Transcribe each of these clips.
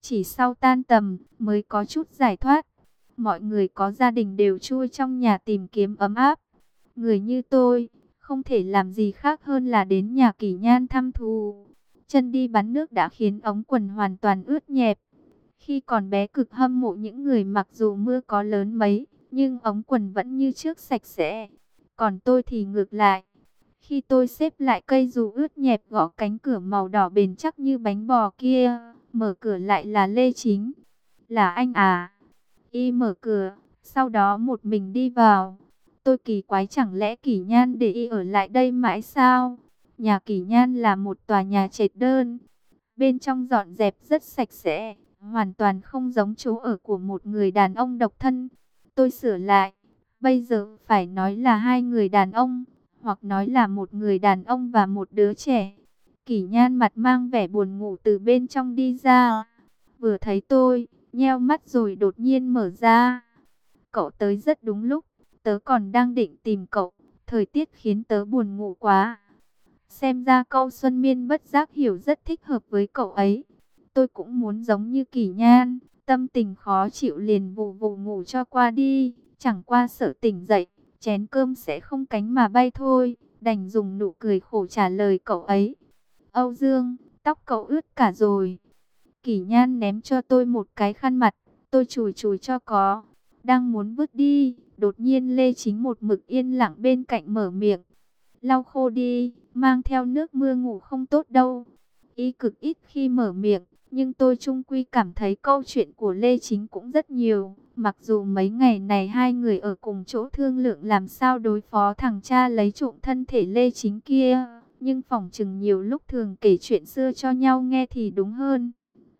Chỉ sau tan tầm mới có chút giải thoát. Mọi người có gia đình đều chui trong nhà tìm kiếm ấm áp. Người như tôi, không thể làm gì khác hơn là đến nhà Kỷ Nhan thăm thú. Chân đi bắn nước đã khiến ống quần hoàn toàn ướt nhẹp. Khi còn bé cực hâm mộ những người mặc dù mưa có lớn mấy, nhưng ống quần vẫn như trước sạch sẽ. Còn tôi thì ngược lại. Khi tôi xếp lại cây dù ướt nhẹp gõ cánh cửa màu đỏ bền chắc như bánh bò kia, mở cửa lại là Lê Chính. Là anh à? Y mở cửa, sau đó một mình đi vào. Tôi kỳ quái, chẳng lẽ Kỷ Nhan để y ở lại đây mãi sao? Nhà Kỷ Nhan là một tòa nhà trệt đơn. Bên trong dọn dẹp rất sạch sẽ, hoàn toàn không giống chỗ ở của một người đàn ông độc thân. Tôi sửa lại, bây giờ phải nói là hai người đàn ông, hoặc nói là một người đàn ông và một đứa trẻ. Kỷ Nhan mặt mang vẻ buồn ngủ từ bên trong đi ra. Vừa thấy tôi, nheo mắt rồi đột nhiên mở ra. Cậu tới rất đúng lúc, tớ còn đang định tìm cậu, thời tiết khiến tớ buồn ngủ quá. Xem ra câu Xuân Miên bất giác hiểu rất thích hợp với cậu ấy. Tôi cũng muốn giống như Kỷ Nhan, tâm tình khó chịu liền vù vù ngủ cho qua đi, chẳng qua sợ tỉnh dậy, chén cơm sẽ không cánh mà bay thôi, đành dùng nụ cười khổ trả lời cậu ấy. Âu Dương, tóc cậu ướt cả rồi. Kỷ Nhan ném cho tôi một cái khăn mặt, tôi chùi chùi cho có. Đang muốn vứt đi, đột nhiên Lê Chính một mực yên lặng bên cạnh mở miệng. Lau khô đi, mang theo nước mưa ngủ không tốt đâu. Y cực ít khi mở miệng, nhưng tôi chung quy cảm thấy câu chuyện của Lê Chính cũng rất nhiều. Mặc dù mấy ngày này hai người ở cùng chỗ thương lượng làm sao đối phó thằng cha lấy trộm thân thể Lê Chính kia, nhưng phỏng chừng nhiều lúc thường kể chuyện xưa cho nhau nghe thì đúng hơn.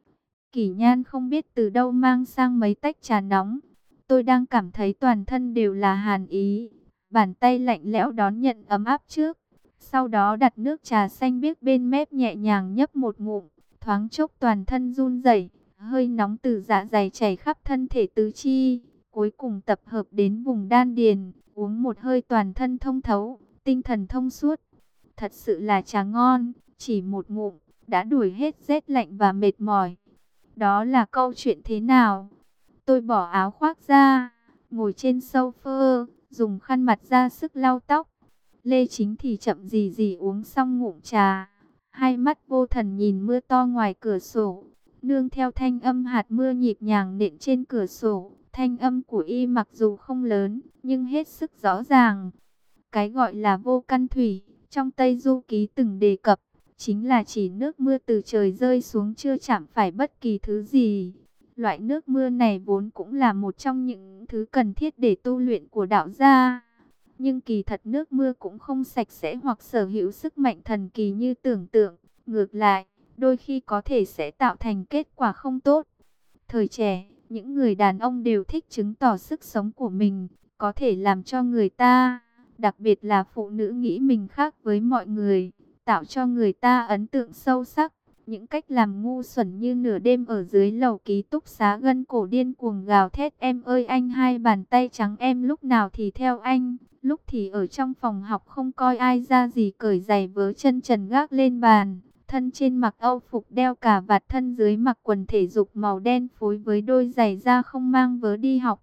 Kỷ Nhan không biết từ đâu mang sang mấy tách trà nóng. Tôi đang cảm thấy toàn thân đều là hàn ý. Bàn tay lạnh lẽo đón nhận ấm áp trước. Sau đó đặt nước trà xanh biếc bên mép nhẹ nhàng nhấp một ngụm. Thoáng chốc toàn thân run rẩy, hơi nóng từ dạ dày chảy khắp thân thể tứ chi. Cuối cùng tập hợp đến vùng đan điền. Uống một hơi toàn thân thông thấu, tinh thần thông suốt. Thật sự là trà ngon, chỉ một ngụm đã đuổi hết rét lạnh và mệt mỏi. Đó là câu chuyện thế nào? Tôi bỏ áo khoác ra, ngồi trên sofa, dùng khăn mặt ra sức lau tóc. Lê Chính thì chậm gì gì uống xong ngụm trà, hai mắt vô thần nhìn mưa to ngoài cửa sổ, nương theo thanh âm hạt mưa nhịp nhàng nện trên cửa sổ. Thanh âm của y mặc dù không lớn, nhưng hết sức rõ ràng. Cái gọi là vô căn thủy, trong Tây Du Ký từng đề cập, chính là chỉ nước mưa từ trời rơi xuống chưa chạm phải bất kỳ thứ gì. Loại nước mưa này vốn cũng là một trong những thứ cần thiết để tu luyện của đạo gia. Nhưng kỳ thật nước mưa cũng không sạch sẽ hoặc sở hữu sức mạnh thần kỳ như tưởng tượng. Ngược lại, đôi khi có thể sẽ tạo thành kết quả không tốt. Thời trẻ, những người đàn ông đều thích chứng tỏ sức sống của mình, có thể làm cho người ta, đặc biệt là phụ nữ nghĩ mình khác với mọi người, tạo cho người ta ấn tượng sâu sắc. Những cách làm ngu xuẩn như nửa đêm ở dưới lầu ký túc xá gân cổ điên cuồng gào thét em ơi anh, hai bàn tay trắng em lúc nào thì theo anh, lúc thì ở trong phòng học không coi ai ra gì cởi giày vớ chân trần gác lên bàn. Thân trên mặc âu phục đeo cà vạt, thân dưới mặc quần thể dục màu đen phối với đôi giày da không mang vớ đi học.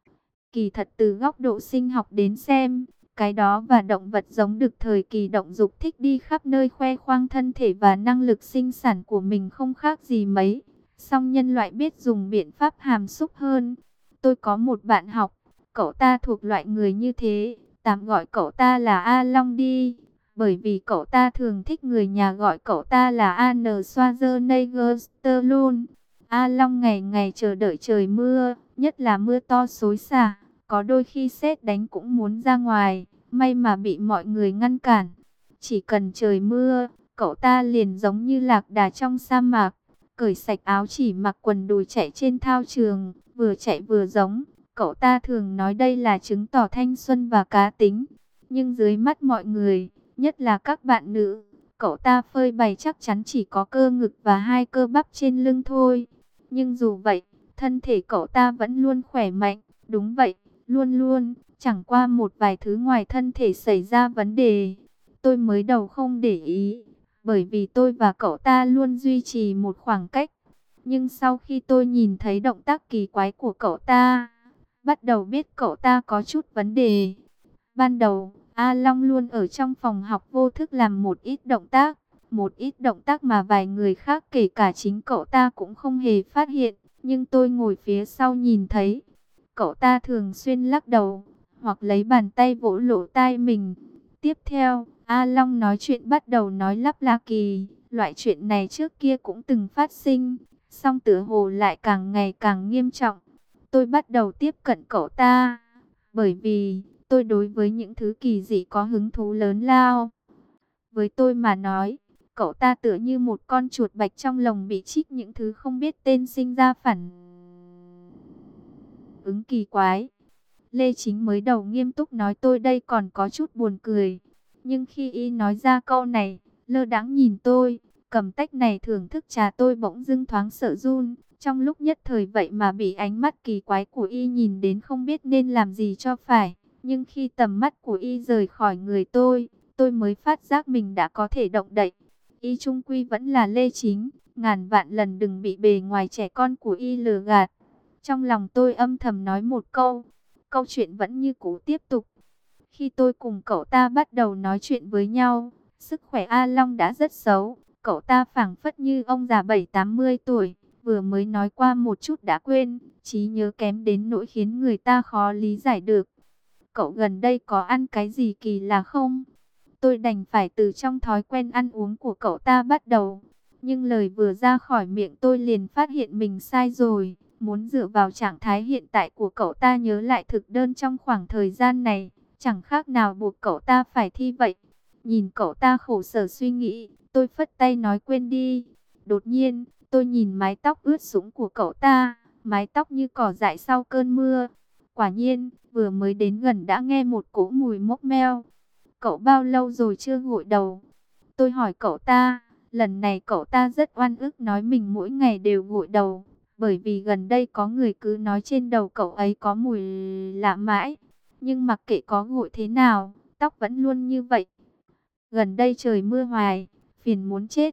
Kỳ thật từ góc độ sinh học đến xem, cái đó và động vật giống đực thời kỳ động dục thích đi khắp nơi khoe khoang thân thể và năng lực sinh sản của mình không khác gì mấy. Song nhân loại biết dùng biện pháp hàm xúc hơn. Tôi có một bạn học, cậu ta thuộc loại người như thế, tạm gọi cậu ta là A Long đi. Bởi vì cậu ta thường thích người nhà gọi cậu ta là Arnold Schwarzenegger luôn. A Long ngày ngày chờ đợi trời mưa, nhất là mưa to xối xả. Có đôi khi sét đánh cũng muốn ra ngoài, may mà bị mọi người ngăn cản. Chỉ cần trời mưa, cậu ta liền giống như lạc đà trong sa mạc, cởi sạch áo chỉ mặc quần đùi chạy trên thao trường, vừa chạy vừa giống. Cậu ta thường nói đây là chứng tỏ thanh xuân và cá tính. Nhưng dưới mắt mọi người, nhất là các bạn nữ, cậu ta phơi bày chắc chắn chỉ có cơ ngực và hai cơ bắp trên lưng thôi. Nhưng dù vậy, thân thể cậu ta vẫn luôn khỏe mạnh. Đúng vậy, luôn luôn, chẳng qua một vài thứ ngoài thân thể xảy ra vấn đề. Tôi mới đầu không để ý, bởi vì tôi và cậu ta luôn duy trì một khoảng cách. Nhưng sau khi tôi nhìn thấy động tác kỳ quái của cậu ta, bắt đầu biết cậu ta có chút vấn đề. Ban đầu, A Long luôn ở trong phòng học vô thức làm một ít động tác mà vài người khác kể cả chính cậu ta cũng không hề phát hiện. Nhưng tôi ngồi phía sau nhìn thấy, cậu ta thường xuyên lắc đầu, hoặc lấy bàn tay vỗ lỗ tai mình. Tiếp theo, A Long nói chuyện bắt đầu nói lắp la kỳ, loại chuyện này trước kia cũng từng phát sinh, song tựa hồ lại càng ngày càng nghiêm trọng. Tôi bắt đầu tiếp cận cậu ta, bởi vì tôi đối với những thứ kỳ dị có hứng thú lớn lao. Với tôi mà nói, cậu ta tựa như một con chuột bạch trong lồng bị trích những thứ không biết tên sinh ra phản ứng kỳ quái. Lê Chính mới đầu nghiêm túc nói tôi đây còn có chút buồn cười. Nhưng khi y nói ra câu này, lơ đãng nhìn tôi, cầm tách này thưởng thức trà, tôi bỗng dưng thoáng sợ run. Trong lúc nhất thời vậy mà bị ánh mắt kỳ quái của y nhìn đến không biết nên làm gì cho phải. Nhưng khi tầm mắt của y rời khỏi người tôi mới phát giác mình đã có thể động đậy. Y trung quy vẫn là Lê Chính, ngàn vạn lần đừng bị bề ngoài trẻ con của y lừa gạt. Trong lòng tôi âm thầm nói một câu, câu chuyện vẫn như cũ tiếp tục. Khi tôi cùng cậu ta bắt đầu nói chuyện với nhau, sức khỏe A Long đã rất xấu. Cậu ta phảng phất như ông già 70-80 tuổi, vừa mới nói qua một chút đã quên, trí nhớ kém đến nỗi khiến người ta khó lý giải được. Cậu gần đây có ăn cái gì kỳ lạ không? Tôi đành phải từ trong thói quen ăn uống của cậu ta bắt đầu. Nhưng lời vừa ra khỏi miệng tôi liền phát hiện mình sai rồi. Muốn dựa vào trạng thái hiện tại của cậu ta nhớ lại thực đơn trong khoảng thời gian này, chẳng khác nào buộc cậu ta phải thi vậy. Nhìn cậu ta khổ sở suy nghĩ, tôi phất tay nói quên đi. Đột nhiên, tôi nhìn mái tóc ướt sũng của cậu ta, mái tóc như cỏ dại sau cơn mưa. Quả nhiên, vừa mới đến gần đã nghe một cỗ mùi mốc meo. Cậu bao lâu rồi chưa gội đầu? Tôi hỏi cậu ta, lần này cậu ta rất oan ức nói mình mỗi ngày đều gội đầu. Bởi vì gần đây có người cứ nói trên đầu cậu ấy có mùi lạ mãi. Nhưng mặc kệ có gội thế nào, tóc vẫn luôn như vậy. Gần đây trời mưa hoài, phiền muốn chết.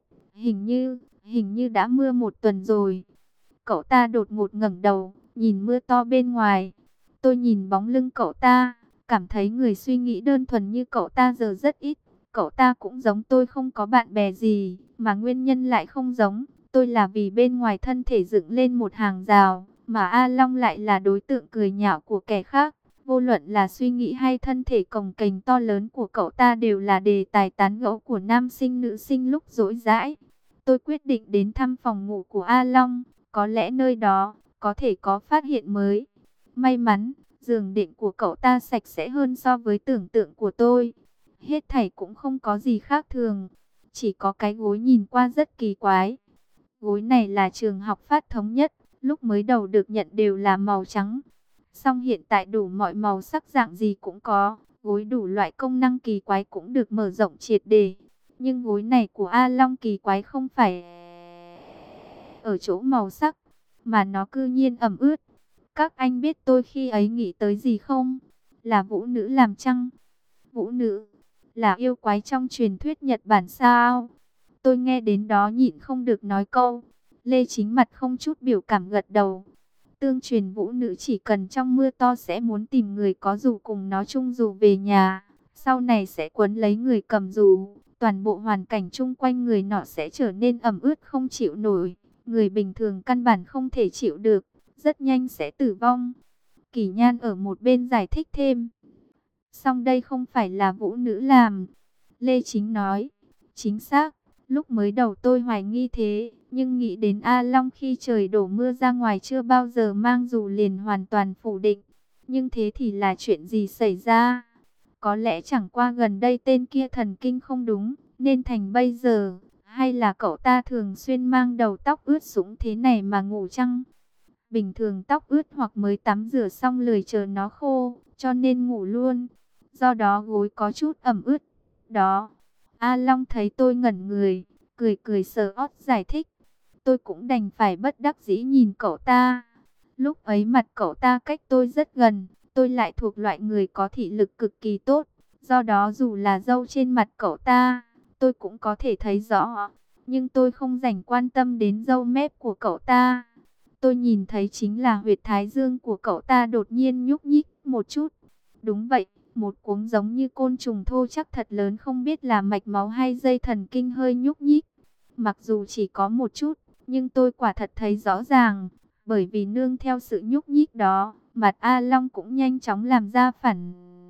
Hình như đã mưa một tuần rồi. Cậu ta đột ngột ngẩng đầu, nhìn mưa to bên ngoài. Tôi nhìn bóng lưng cậu ta, cảm thấy người suy nghĩ đơn thuần như cậu ta giờ rất ít. Cậu ta cũng giống tôi không có bạn bè gì, mà nguyên nhân lại không giống. Tôi là vì bên ngoài thân thể dựng lên một hàng rào, mà A Long lại là đối tượng cười nhạo của kẻ khác. Vô luận là suy nghĩ hay thân thể cồng kềnh to lớn của cậu ta đều là đề tài tán gẫu của nam sinh nữ sinh lúc rỗi rãi. Tôi quyết định đến thăm phòng ngủ của A Long, có lẽ nơi đó có thể có phát hiện mới. May mắn, giường đệm của cậu ta sạch sẽ hơn so với tưởng tượng của tôi. Hết thảy cũng không có gì khác thường, chỉ có cái gối nhìn qua rất kỳ quái. Gối này là trường học phát thống nhất, lúc mới đầu được nhận đều là màu trắng. Song hiện tại đủ mọi màu sắc dạng gì cũng có, gối đủ loại công năng kỳ quái cũng được mở rộng triệt để. Nhưng gối này của A Long kỳ quái không phải ở chỗ màu sắc, mà nó cư nhiên ẩm ướt. Các anh biết tôi khi ấy nghĩ tới gì không? Là vũ nữ làm chăng? Vũ nữ là yêu quái trong truyền thuyết Nhật Bản sao? Tôi nghe đến đó nhịn không được nói câu. Lê Chính mặt không chút biểu cảm gật đầu. Tương truyền vũ nữ chỉ cần trong mưa to sẽ muốn tìm người có dù cùng nó chung dù về nhà. Sau này sẽ quấn lấy người cầm dù. Toàn bộ hoàn cảnh chung quanh người nọ sẽ trở nên ẩm ướt không chịu nổi. Người bình thường căn bản không thể chịu được, rất nhanh sẽ tử vong. Kỷ Nhan ở một bên giải thích thêm. Song đây không phải là vũ nữ làm. Lê Chính nói. Chính xác, lúc mới đầu tôi hoài nghi thế, nhưng nghĩ đến A Long khi trời đổ mưa ra ngoài chưa bao giờ mang dù liền hoàn toàn phủ định. Nhưng thế thì là chuyện gì xảy ra? Có lẽ chẳng qua gần đây tên kia thần kinh không đúng, nên thành bây giờ. Hay là cậu ta thường xuyên mang đầu tóc ướt sũng thế này mà ngủ chăng? Bình thường tóc ướt hoặc mới tắm rửa xong lười chờ nó khô, cho nên ngủ luôn. Do đó gối có chút ẩm ướt. Đó. A Long thấy tôi ngẩn người, cười cười sờ ót giải thích. Tôi cũng đành phải bất đắc dĩ nhìn cậu ta. Lúc ấy mặt cậu ta cách tôi rất gần, tôi lại thuộc loại người có thị lực cực kỳ tốt. Do đó dù là râu trên mặt cậu ta, tôi cũng có thể thấy rõ. Nhưng tôi không dành quan tâm đến râu mép của cậu ta. Tôi nhìn thấy chính là huyệt thái dương của cậu ta đột nhiên nhúc nhích một chút. Đúng vậy, một cuống giống như côn trùng thô chắc thật lớn, không biết là mạch máu hay dây thần kinh hơi nhúc nhích. Mặc dù chỉ có một chút, nhưng tôi quả thật thấy rõ ràng. Bởi vì nương theo sự nhúc nhích đó, mặt A Long cũng nhanh chóng làm ra phản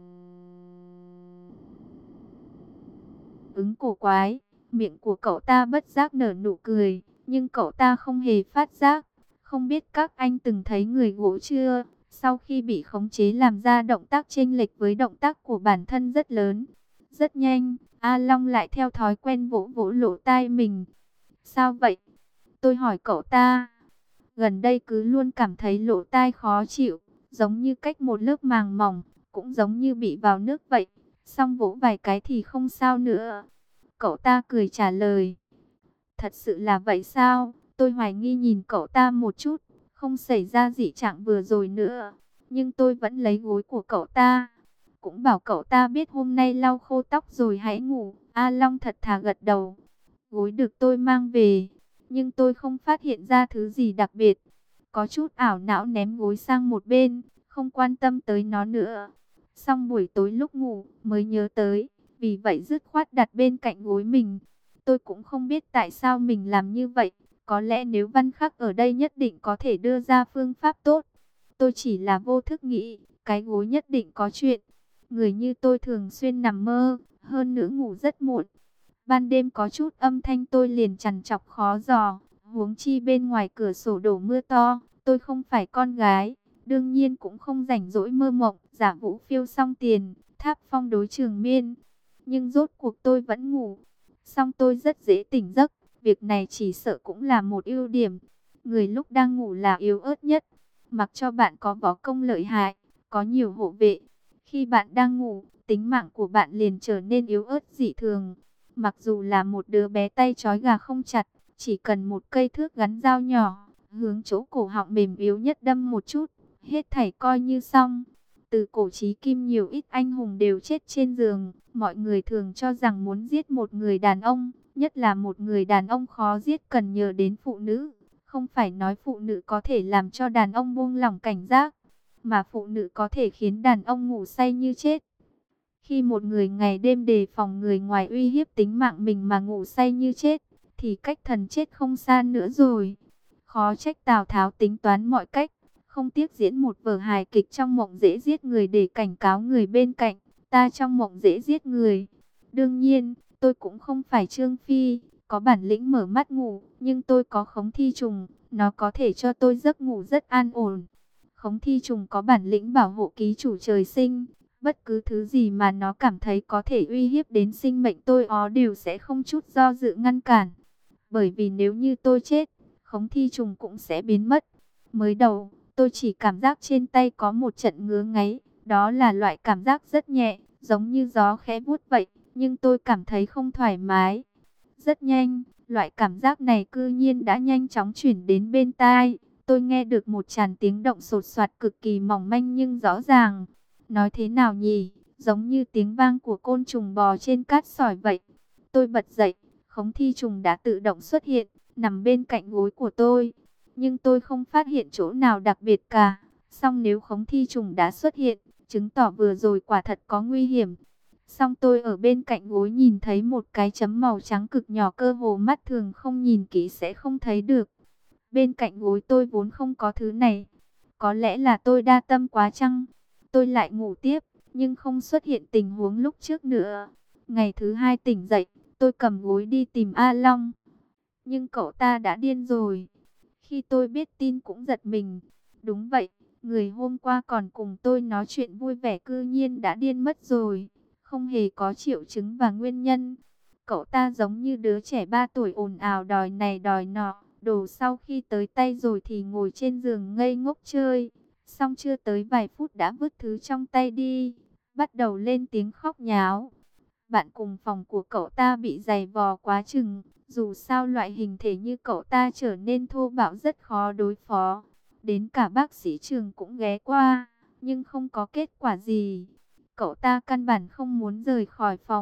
ứng cổ quái. Miệng của cậu ta bất giác nở nụ cười, nhưng cậu ta không hề phát giác. Không biết các anh từng thấy người gỗ chưa? Sau khi bị khống chế làm ra động tác chênh lệch với động tác của bản thân rất lớn. Rất nhanh, A Long lại theo thói quen vỗ vỗ lỗ tai mình. Sao vậy? Tôi hỏi cậu ta. Gần đây cứ luôn cảm thấy lỗ tai khó chịu, giống như cách một lớp màng mỏng, cũng giống như bị vào nước vậy. Xong vỗ vài cái thì không sao nữa. Cậu ta cười trả lời. Thật sự là vậy sao? Tôi hoài nghi nhìn cậu ta một chút, không xảy ra dị trạng vừa rồi nữa. Nhưng tôi vẫn lấy gối của cậu ta. Cũng bảo cậu ta biết hôm nay lau khô tóc rồi hãy ngủ. A Long thật thà gật đầu. Gối được tôi mang về, nhưng tôi không phát hiện ra thứ gì đặc biệt. Có chút ảo não ném gối sang một bên, không quan tâm tới nó nữa. Xong buổi tối lúc ngủ mới nhớ tới, vì vậy dứt khoát đặt bên cạnh gối mình. Tôi cũng không biết tại sao mình làm như vậy. Có lẽ nếu Văn Khắc ở đây nhất định có thể đưa ra phương pháp tốt. Tôi chỉ là vô thức nghĩ, cái gối nhất định có chuyện. Người như tôi thường xuyên nằm mơ, hơn nữa ngủ rất muộn. Ban đêm có chút âm thanh tôi liền trằn trọc khó dò. Huống chi bên ngoài cửa sổ đổ mưa to, tôi không phải con gái. Đương nhiên cũng không rảnh rỗi mơ mộng, giả vũ phiêu song tiền, tháp phong đối trường miên. Nhưng rốt cuộc tôi vẫn ngủ. Xong tôi rất dễ tỉnh giấc. Việc này chỉ sợ cũng là một ưu điểm. Người lúc đang ngủ là yếu ớt nhất. Mặc cho bạn có võ công lợi hại, có nhiều hộ vệ. Khi bạn đang ngủ, tính mạng của bạn liền trở nên yếu ớt dị thường. Mặc dù là một đứa bé tay trói gà không chặt, chỉ cần một cây thước gắn dao nhỏ, hướng chỗ cổ họng mềm yếu nhất đâm một chút, hết thảy coi như xong. Từ cổ chí kim nhiều ít anh hùng đều chết trên giường. Mọi người thường cho rằng muốn giết một người đàn ông, nhất là một người đàn ông khó giết, cần nhờ đến phụ nữ. Không phải nói phụ nữ có thể làm cho đàn ông buông lỏng cảnh giác, mà phụ nữ có thể khiến đàn ông ngủ say như chết. Khi một người ngày đêm đề phòng người ngoài uy hiếp tính mạng mình mà ngủ say như chết, thì cách thần chết không xa nữa rồi. Khó trách Tào Tháo tính toán mọi cách, không tiếc diễn một vở hài kịch trong mộng dễ giết người để cảnh cáo người bên cạnh, ta trong mộng dễ giết người. Đương nhiên, tôi cũng không phải Trương Phi, có bản lĩnh mở mắt ngủ, nhưng tôi có khống thi trùng, nó có thể cho tôi giấc ngủ rất an ổn. Khống thi trùng có bản lĩnh bảo hộ ký chủ trời sinh. Bất cứ thứ gì mà nó cảm thấy có thể uy hiếp đến sinh mệnh tôi đều sẽ không chút do dự ngăn cản. Bởi vì nếu như tôi chết, khống thi trùng cũng sẽ biến mất. Mới đầu, tôi chỉ cảm giác trên tay có một trận ngứa ngáy. Đó là loại cảm giác rất nhẹ, giống như gió khẽ vuốt vậy. Nhưng tôi cảm thấy không thoải mái. Rất nhanh, loại cảm giác này cư nhiên đã nhanh chóng chuyển đến bên tai. Tôi nghe được một tràng tiếng động sột soạt cực kỳ mỏng manh nhưng rõ ràng. Nói thế nào nhỉ? Giống như tiếng vang của côn trùng bò trên cát sỏi vậy. Tôi bật dậy, khống thi trùng đã tự động xuất hiện, nằm bên cạnh gối của tôi. Nhưng tôi không phát hiện chỗ nào đặc biệt cả. Song nếu khống thi trùng đã xuất hiện, chứng tỏ vừa rồi quả thật có nguy hiểm. Song tôi ở bên cạnh gối nhìn thấy một cái chấm màu trắng cực nhỏ, cơ hồ mắt thường không nhìn kỹ sẽ không thấy được. Bên cạnh gối tôi vốn không có thứ này. Có lẽ là tôi đa tâm quá chăng? Tôi lại ngủ tiếp, nhưng không xuất hiện tình huống lúc trước nữa. Ngày thứ hai tỉnh dậy, tôi cầm gối đi tìm A Long. Nhưng cậu ta đã điên rồi. Khi tôi biết tin cũng giật mình. Đúng vậy, người hôm qua còn cùng tôi nói chuyện vui vẻ cư nhiên đã điên mất rồi. Không hề có triệu chứng và nguyên nhân. Cậu ta giống như đứa trẻ 3 tuổi ồn ào đòi này đòi nọ. Đồ sau khi tới tay rồi thì ngồi trên giường ngây ngốc chơi. Xong chưa tới vài phút đã vứt thứ trong tay đi. Bắt đầu lên tiếng khóc nháo. Bạn cùng phòng của cậu ta bị giày vò quá chừng. Dù sao loại hình thể như cậu ta trở nên thô bạo rất khó đối phó. Đến cả bác sĩ trường cũng ghé qua, nhưng không có kết quả gì. Cậu ta căn bản không muốn rời khỏi phòng,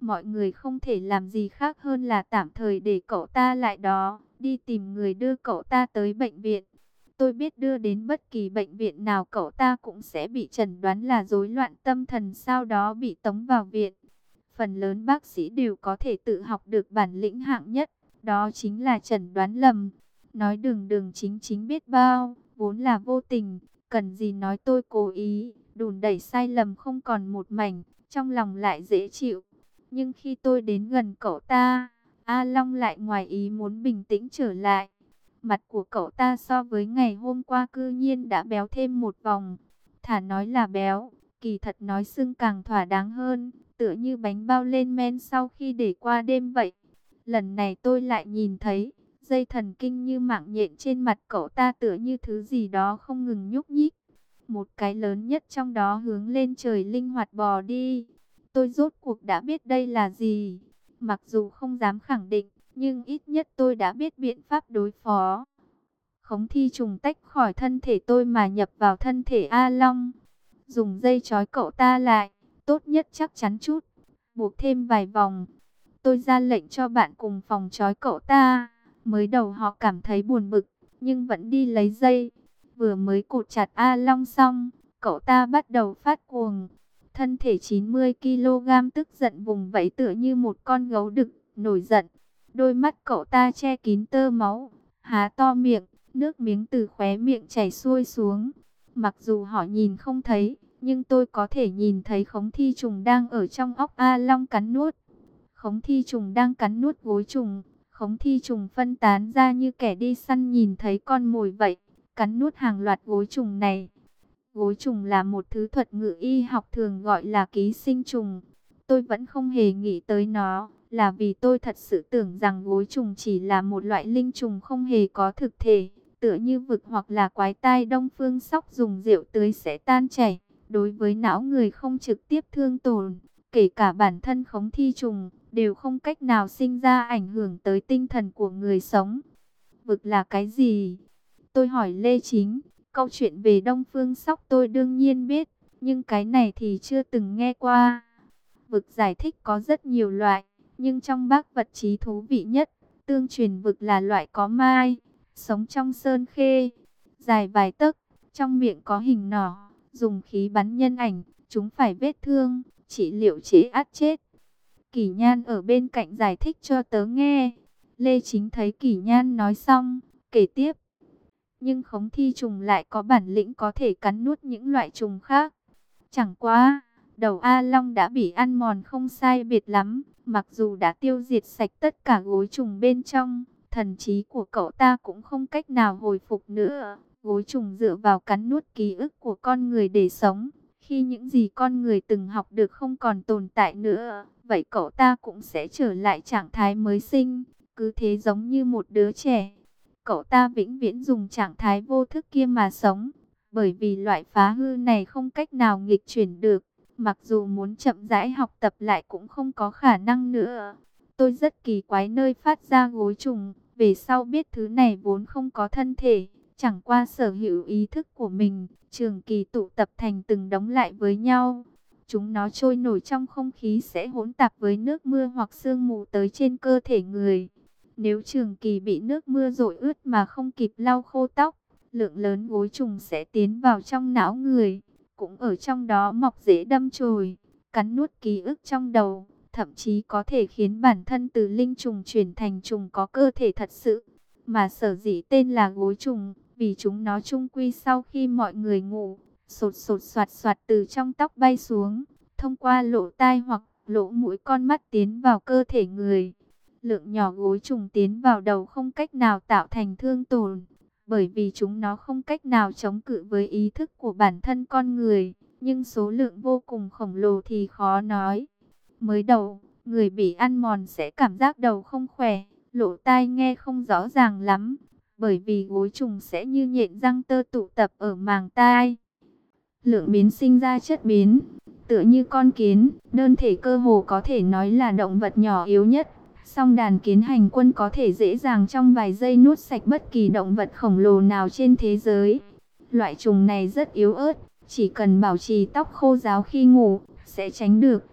mọi người không thể làm gì khác hơn là tạm thời để cậu ta lại đó, đi tìm người đưa cậu ta tới bệnh viện. Tôi biết đưa đến bất kỳ bệnh viện nào cậu ta cũng sẽ bị chẩn đoán là rối loạn tâm thần, sau đó bị tống vào viện. Phần lớn bác sĩ đều có thể tự học được bản lĩnh hạng nhất, đó chính là chẩn đoán lầm. Nói đường đường chính chính biết bao, vốn là vô tình, cần gì nói tôi cố ý, đùn đẩy sai lầm không còn một mảnh, trong lòng lại dễ chịu. Nhưng khi tôi đến gần cậu ta, A Long lại ngoài ý muốn bình tĩnh trở lại. Mặt của cậu ta so với ngày hôm qua cư nhiên đã béo thêm một vòng. Thà nói là béo, kỳ thật nói sưng càng thỏa đáng hơn, tựa như bánh bao lên men sau khi để qua đêm vậy. Lần này tôi lại nhìn thấy, dây thần kinh như mạng nhện trên mặt cậu ta tựa như thứ gì đó không ngừng nhúc nhích. Một cái lớn nhất trong đó hướng lên trời linh hoạt bò đi. Tôi rốt cuộc đã biết đây là gì. Mặc dù không dám khẳng định, nhưng ít nhất tôi đã biết biện pháp đối phó. Khống thi trùng tách khỏi thân thể tôi mà nhập vào thân thể A Long. Dùng dây trói cậu ta lại, tốt nhất chắc chắn chút. Buộc thêm vài vòng. Tôi ra lệnh cho bạn cùng phòng trói cậu ta. Mới đầu họ cảm thấy buồn bực, nhưng vẫn đi lấy dây. Vừa mới cột chặt A Long xong, cậu ta bắt đầu phát cuồng. Thân thể 90 kg tức giận vùng vẫy tựa như một con gấu đực, nổi giận. Đôi mắt cậu ta che kín tơ máu, há to miệng, nước miếng từ khóe miệng chảy xuôi xuống. Mặc dù họ nhìn không thấy, nhưng tôi có thể nhìn thấy khống thi trùng đang ở trong óc A Long cắn nuốt. Khống thi trùng đang cắn nuốt gối trùng. Khống thi trùng phân tán ra như kẻ đi săn nhìn thấy con mồi vậy, cắn nuốt hàng loạt gối trùng này. Gối trùng là một thứ thuật ngữ y học thường gọi là ký sinh trùng. Tôi vẫn không hề nghĩ tới nó, là vì tôi thật sự tưởng rằng gối trùng chỉ là một loại linh trùng không hề có thực thể, tựa như vực hoặc là quái tai Đông Phương Sóc dùng rượu tưới sẽ tan chảy, đối với não người không trực tiếp thương tổn, kể cả bản thân khống thi trùng, đều không cách nào sinh ra ảnh hưởng tới tinh thần của người sống. Vực là cái gì? Tôi hỏi Lê Chính. Câu chuyện về Đông Phương Sóc tôi đương nhiên biết, nhưng cái này thì chưa từng nghe qua. Vực giải thích có rất nhiều loại, nhưng trong bác vật trí thú vị nhất, tương truyền vực là loại có mai, sống trong sơn khê, dài vài tấc, trong miệng có hình nỏ, dùng khí bắn nhân ảnh, chúng phải vết thương, trị liệu chế át chết. Kỷ Nhan ở bên cạnh giải thích cho tớ nghe. Lê Chính thấy Kỷ Nhan nói xong, kể tiếp. Nhưng khống thi trùng lại có bản lĩnh có thể cắn nuốt những loại trùng khác. Chẳng qua, đầu A Long đã bị ăn mòn không sai biệt lắm. Mặc dù đã tiêu diệt sạch tất cả gối trùng bên trong, thần trí của cậu ta cũng không cách nào hồi phục nữa. Gối trùng dựa vào cắn nuốt ký ức của con người để sống. Khi những gì con người từng học được không còn tồn tại nữa, vậy cậu ta cũng sẽ trở lại trạng thái mới sinh, cứ thế giống như một đứa trẻ. Cậu ta vĩnh viễn dùng trạng thái vô thức kia mà sống, bởi vì loại phá hư này không cách nào nghịch chuyển được, mặc dù muốn chậm rãi học tập lại cũng không có khả năng nữa. Tôi rất kỳ quái nơi phát ra gối trùng, về sau biết thứ này vốn không có thân thể, chẳng qua sở hữu ý thức của mình, trường kỳ tụ tập thành từng đống lại với nhau. Chúng nó trôi nổi trong không khí sẽ hỗn tạp với nước mưa hoặc sương mù tới trên cơ thể người. Nếu trường kỳ bị nước mưa dội ướt mà không kịp lau khô tóc, lượng lớn gối trùng sẽ tiến vào trong não người, cũng ở trong đó mọc rễ đâm chồi, cắn nuốt ký ức trong đầu, thậm chí có thể khiến bản thân từ linh trùng chuyển thành trùng có cơ thể thật sự. Mà sở dĩ tên là gối trùng, vì chúng nó chung quy sau khi mọi người ngủ, sột sột soạt soạt từ trong tóc bay xuống, thông qua lỗ tai hoặc lỗ mũi con mắt tiến vào cơ thể người. Lượng nhỏ gối trùng tiến vào đầu không cách nào tạo thành thương tổn, bởi vì chúng nó không cách nào chống cự với ý thức của bản thân con người, nhưng số lượng vô cùng khổng lồ thì khó nói. Mới đầu, người bị ăn mòn sẽ cảm giác đầu không khỏe, lỗ tai nghe không rõ ràng lắm, bởi vì gối trùng sẽ như nhện răng tơ tụ tập ở màng tai. Lượng biến sinh ra chất biến, tựa như con kiến, đơn thể cơ hồ có thể nói là động vật nhỏ yếu nhất. Song đàn kiến hành quân có thể dễ dàng trong vài giây nuốt sạch bất kỳ động vật khổng lồ nào trên thế giới. Loại trùng này rất yếu ớt, chỉ cần bảo trì tóc khô ráo khi ngủ, sẽ tránh được.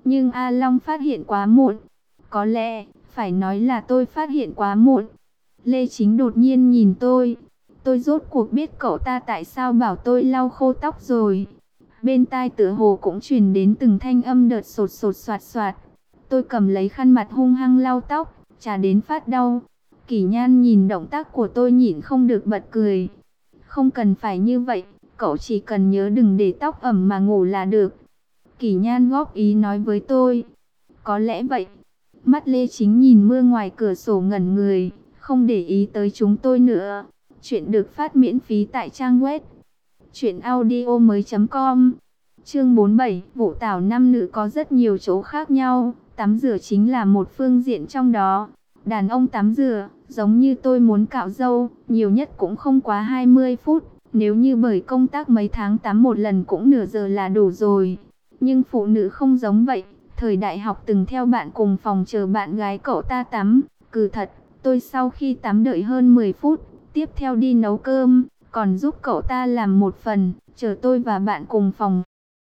Nhưng A Long phát hiện quá muộn. Có lẽ, phải nói là tôi phát hiện quá muộn. Lê Chính đột nhiên nhìn tôi. Tôi rốt cuộc biết cậu ta tại sao bảo tôi lau khô tóc rồi. Bên tai tựa hồ cũng truyền đến từng thanh âm đợt sột sột soạt soạt. Tôi cầm lấy khăn mặt hung hăng lau tóc, chà đến phát đau. Kỷ Nhan nhìn động tác của tôi nhịn không được bật cười. Không cần phải như vậy, cậu chỉ cần nhớ đừng để tóc ẩm mà ngủ là được. Kỷ Nhan góp ý nói với tôi. Có lẽ vậy. Mắt Lê Chính nhìn mưa ngoài cửa sổ ngẩn người, không để ý tới chúng tôi nữa. Chuyện được phát miễn phí tại trang web truyệnaudiomoi.com. Chương 47, vụ tảo nam nữ có rất nhiều chỗ khác nhau, tắm rửa chính là một phương diện trong đó. Đàn ông tắm rửa, giống như tôi muốn cạo râu, nhiều nhất cũng không quá 20 phút, nếu như bởi công tác mấy tháng tắm một lần cũng nửa giờ là đủ rồi. Nhưng phụ nữ không giống vậy, thời đại học từng theo bạn cùng phòng chờ bạn gái cậu ta tắm, cứ thật, tôi sau khi tắm đợi hơn 10 phút, tiếp theo đi nấu cơm, còn giúp cậu ta làm một phần, chờ tôi và bạn cùng phòng.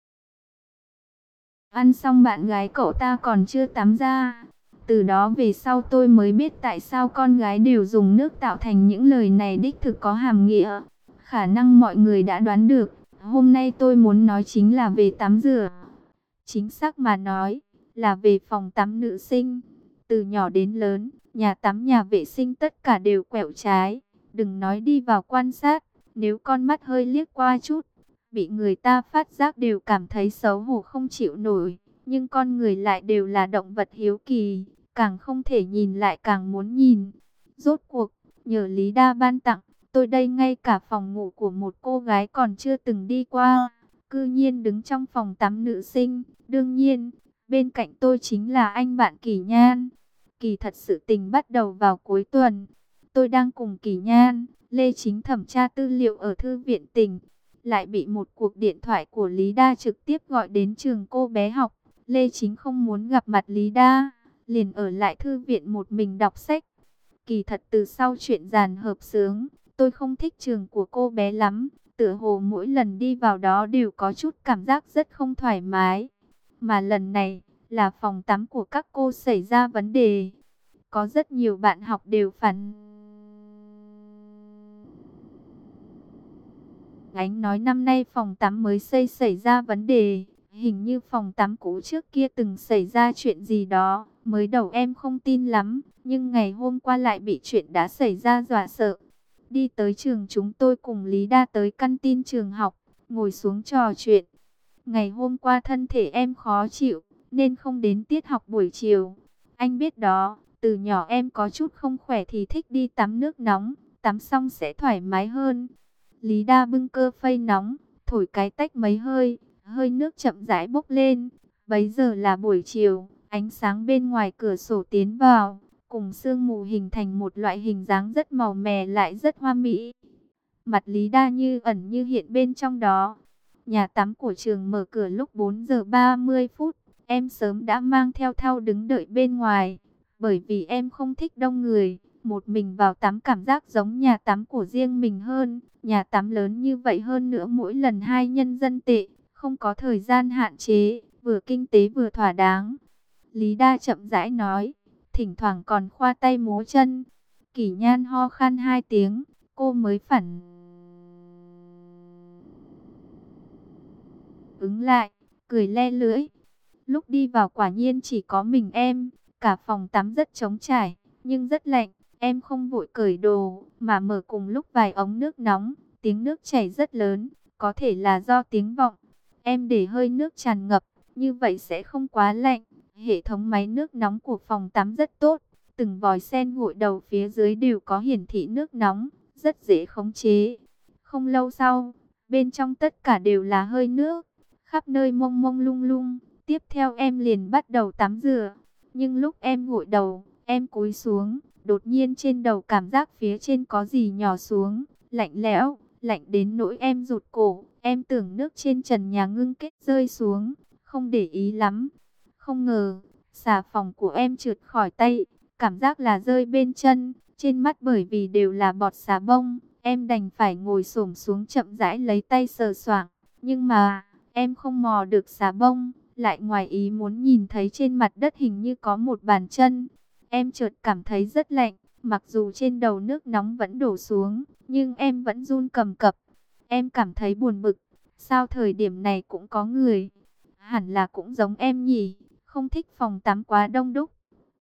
Ăn xong bạn gái cậu ta còn chưa tắm ra. Từ đó về sau tôi mới biết tại sao con gái đều dùng nước tạo thành những lời này đích thực có hàm nghĩa. Khả năng mọi người đã đoán được, hôm nay tôi muốn nói chính là về tắm rửa. Chính xác mà nói, là về phòng tắm nữ sinh. Từ nhỏ đến lớn, nhà tắm nhà vệ sinh tất cả đều quẹo trái. Đừng nói đi vào quan sát, nếu con mắt hơi liếc qua chút, bị người ta phát giác đều cảm thấy xấu hổ không chịu nổi. Nhưng con người lại đều là động vật hiếu kỳ, càng không thể nhìn lại càng muốn nhìn. Rốt cuộc, nhờ Lý Đa ban tặng, tôi đây ngay cả phòng ngủ của một cô gái còn chưa từng đi qua, cư nhiên đứng trong phòng tắm nữ sinh. Đương nhiên, bên cạnh tôi chính là anh bạn Kỷ Nhan. Kỳ thật sự tình bắt đầu vào cuối tuần. Tôi đang cùng Kỷ Nhan, Lê Chính thẩm tra tư liệu ở thư viện tỉnh, lại bị một cuộc điện thoại của Lý Đa trực tiếp gọi đến trường cô bé học. Lê Chính không muốn gặp mặt Lý Đa, liền ở lại thư viện một mình đọc sách. Kỳ thật từ sau chuyện dàn hợp xướng, tôi không thích trường của cô bé lắm. Tựa hồ mỗi lần đi vào đó đều có chút cảm giác rất không thoải mái. Mà lần này, là phòng tắm của các cô xảy ra vấn đề. Có rất nhiều bạn học đều phản ánh nói năm nay phòng tắm mới xây xảy ra vấn đề. Hình như phòng tắm cũ trước kia từng xảy ra chuyện gì đó. Mới đầu em không tin lắm, nhưng ngày hôm qua lại bị chuyện đã xảy ra dọa sợ. Đi tới trường chúng tôi cùng Lý Đa tới căn tin trường học, ngồi xuống trò chuyện. Ngày hôm qua thân thể em khó chịu, nên không đến tiết học buổi chiều. Anh biết đó, từ nhỏ em có chút không khỏe thì thích đi tắm nước nóng, tắm xong sẽ thoải mái hơn. Lý Đa bưng cơ phây nóng, thổi cái tách mấy hơi, hơi nước chậm rãi bốc lên. Bấy giờ là buổi chiều, ánh sáng bên ngoài cửa sổ tiến vào, cùng sương mù hình thành một loại hình dáng rất màu mè lại rất hoa mỹ. Mặt Lý Đa như ẩn như hiện bên trong đó. Nhà tắm của trường mở cửa lúc 4 giờ 30 phút. Em sớm đã mang theo thau đứng đợi bên ngoài. Bởi vì em không thích đông người. Một mình vào tắm cảm giác giống nhà tắm của riêng mình hơn. Nhà tắm lớn như vậy hơn nữa mỗi lần 2 nhân dân tệ. Không có thời gian hạn chế. Vừa kinh tế vừa thỏa đáng. Lý Đa chậm rãi nói. Thỉnh thoảng còn khoa tay múa chân. Kỷ Nhan ho khan 2 tiếng. Cô mới phản ứng lại, cười le lưỡi. Lúc đi vào quả nhiên chỉ có mình em, cả phòng tắm rất trống trải, nhưng rất lạnh. Em không vội cởi đồ, mà mở cùng lúc vài ống nước nóng, tiếng nước chảy rất lớn, có thể là do tiếng vọng. Em để hơi nước tràn ngập, như vậy sẽ không quá lạnh. Hệ thống máy nước nóng của phòng tắm rất tốt, từng vòi sen gội đầu phía dưới đều có hiển thị nước nóng, rất dễ khống chế. Không lâu sau, bên trong tất cả đều là hơi nước, khắp nơi mông mông lung lung. Tiếp theo em liền bắt đầu tắm rửa. Nhưng lúc em gội đầu, em cúi xuống, đột nhiên trên đầu cảm giác phía trên có gì nhỏ xuống, lạnh lẽo, lạnh đến nỗi em rụt cổ. Em tưởng nước trên trần nhà ngưng kết rơi xuống, không để ý lắm. Không ngờ, xà phòng của em trượt khỏi tay, cảm giác là rơi bên chân, trên mắt bởi vì đều là bọt xà bông. Em đành phải ngồi xổm xuống chậm rãi lấy tay sờ soạng, nhưng mà em không mò được xà bông, lại ngoài ý muốn nhìn thấy trên mặt đất hình như có một bàn chân. Em chợt cảm thấy rất lạnh, mặc dù trên đầu nước nóng vẫn đổ xuống, nhưng em vẫn run cầm cập. Em cảm thấy buồn bực, sao thời điểm này cũng có người? Hẳn là cũng giống em nhỉ, không thích phòng tắm quá đông đúc.